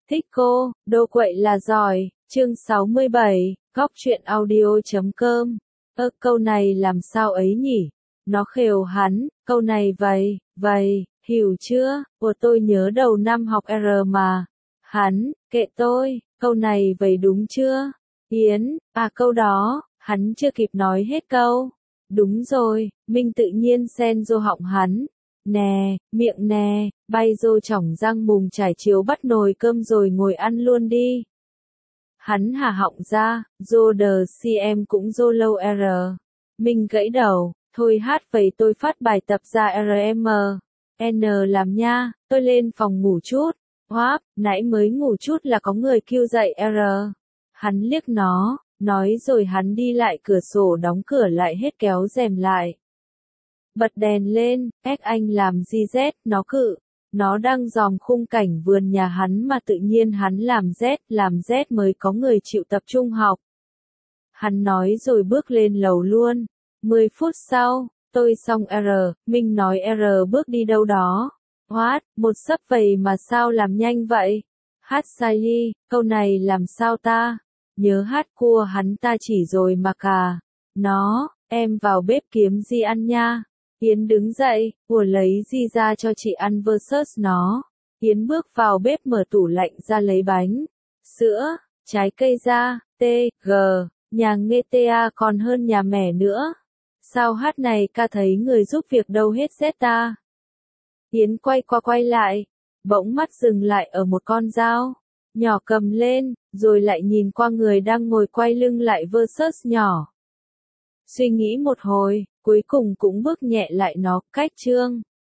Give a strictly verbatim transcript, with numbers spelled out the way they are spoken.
Thích cô, đồ quậy là giỏi, chương sáu mươi bảy, góc truyện audio chấm com. Ơ câu này làm sao ấy nhỉ? Nó khều hắn, câu này vậy, vậy, hiểu chưa? Của tôi nhớ đầu năm học R mà. Hắn, kệ tôi, câu này vậy đúng chưa? Yến, à câu đó, hắn chưa kịp nói hết câu. Đúng rồi, Minh tự nhiên xen vô họng hắn. Nè, miệng nè, bay rô chỏng răng mùng trải chiếu bắt nồi cơm rồi ngồi ăn luôn đi. Hắn hà họng ra, rô đờ si em cũng rô lâu R. Minh gãy đầu, thôi hát vậy tôi phát bài tập ra R M. N làm nha, tôi lên phòng ngủ chút. Hoáp, nãy mới ngủ chút là có người kêu dậy R. Hắn liếc nó, nói rồi hắn đi lại cửa sổ đóng cửa lại hết kéo rèm lại. Bật đèn lên, ép anh làm gì Z, nó cự. Nó đang dòm khung cảnh vườn nhà hắn mà tự nhiên hắn làm Z, làm Z mới có người chịu tập trung học. Hắn nói rồi bước lên lầu luôn. Mười phút sau, tôi xong R, Minh nói R bước đi đâu đó. What, một sấp vậy mà sao làm nhanh vậy? Hát sai đi, câu này làm sao ta? Nhớ hát cua hắn ta chỉ rồi mà cả. Nó, em vào bếp kiếm gì ăn nha. Yến đứng dậy, của lấy gì ra cho chị ăn versus nó. Yến bước vào bếp mở tủ lạnh ra lấy bánh, sữa, trái cây ra, T, G, nhà nghe ta còn hơn nhà mẹ nữa. Sao hát này ca thấy người giúp việc đâu hết Z ta? Yến quay qua quay lại, bỗng mắt dừng lại ở một con dao nhỏ cầm lên, rồi lại nhìn qua người đang ngồi quay lưng lại versus nhỏ. Suy nghĩ một hồi, cuối cùng cũng bước nhẹ lại nó, cách chương.